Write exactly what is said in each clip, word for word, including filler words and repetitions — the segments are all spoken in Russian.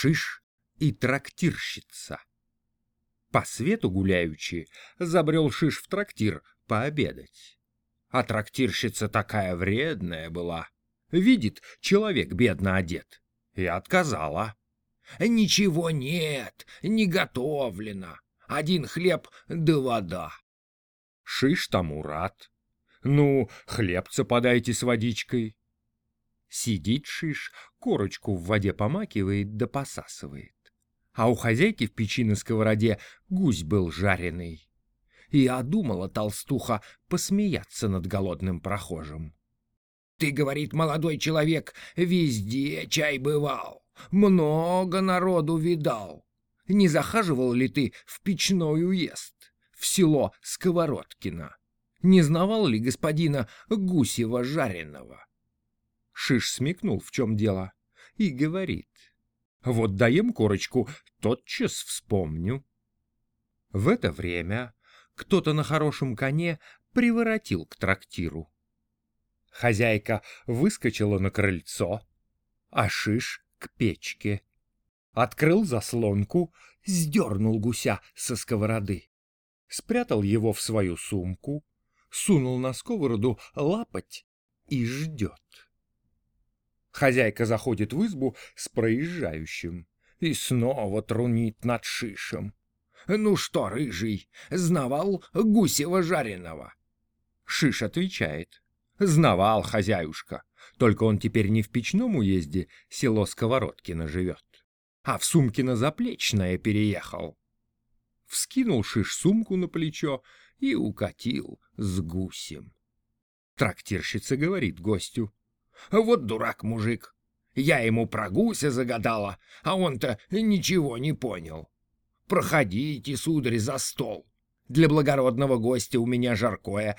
Шиш и трактирщица. По свету гуляючи, забрел Шиш в трактир пообедать. А трактирщица такая вредная была. Видит, человек бедно одет, и отказала. «Ничего нет, не готовлено. Один хлеб да вода». Шиш тому рад. «Ну, хлебца подайте с водичкой». Сидит Шиш, корочку в воде помакивает да посасывает. А у хозяйки в печи на сковороде гусь был жареный. И одумала толстуха посмеяться над голодным прохожим. «Ты, — говорит, — молодой человек, везде чай бывал, много народу видал. Не захаживал ли ты в печной уезд, в село Сковородкино? Не знавал ли господина Гусева жареного?» Шиш смекнул, в чем дело, и говорит: «Вот даем корочку, тотчас вспомню». В это время кто-то на хорошем коне приворотил к трактиру. Хозяйка выскочила на крыльцо, а Шиш к печке. Открыл заслонку, сдернул гуся со сковороды, спрятал его в свою сумку, сунул на сковороду лапоть и ждет. Хозяйка заходит в избу с проезжающим и снова трунит над Шишем. «Ну что, рыжий, знавал Гусева жареного?» Шиш отвечает: «Знавал, хозяюшка, только он теперь не в печном уезде, село Сковородкино, живет, а в Сумкино Заплечное переехал». Вскинул Шиш сумку на плечо и укатил с гусем. Трактирщица говорит гостю: «Вот дурак мужик, я ему про гуся загадала, а он-то ничего не понял. Проходите, сударь, за стол, для благородного гостя у меня жаркое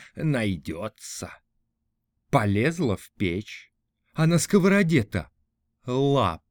найдется». Полезла в печь, а на сковороде-то лап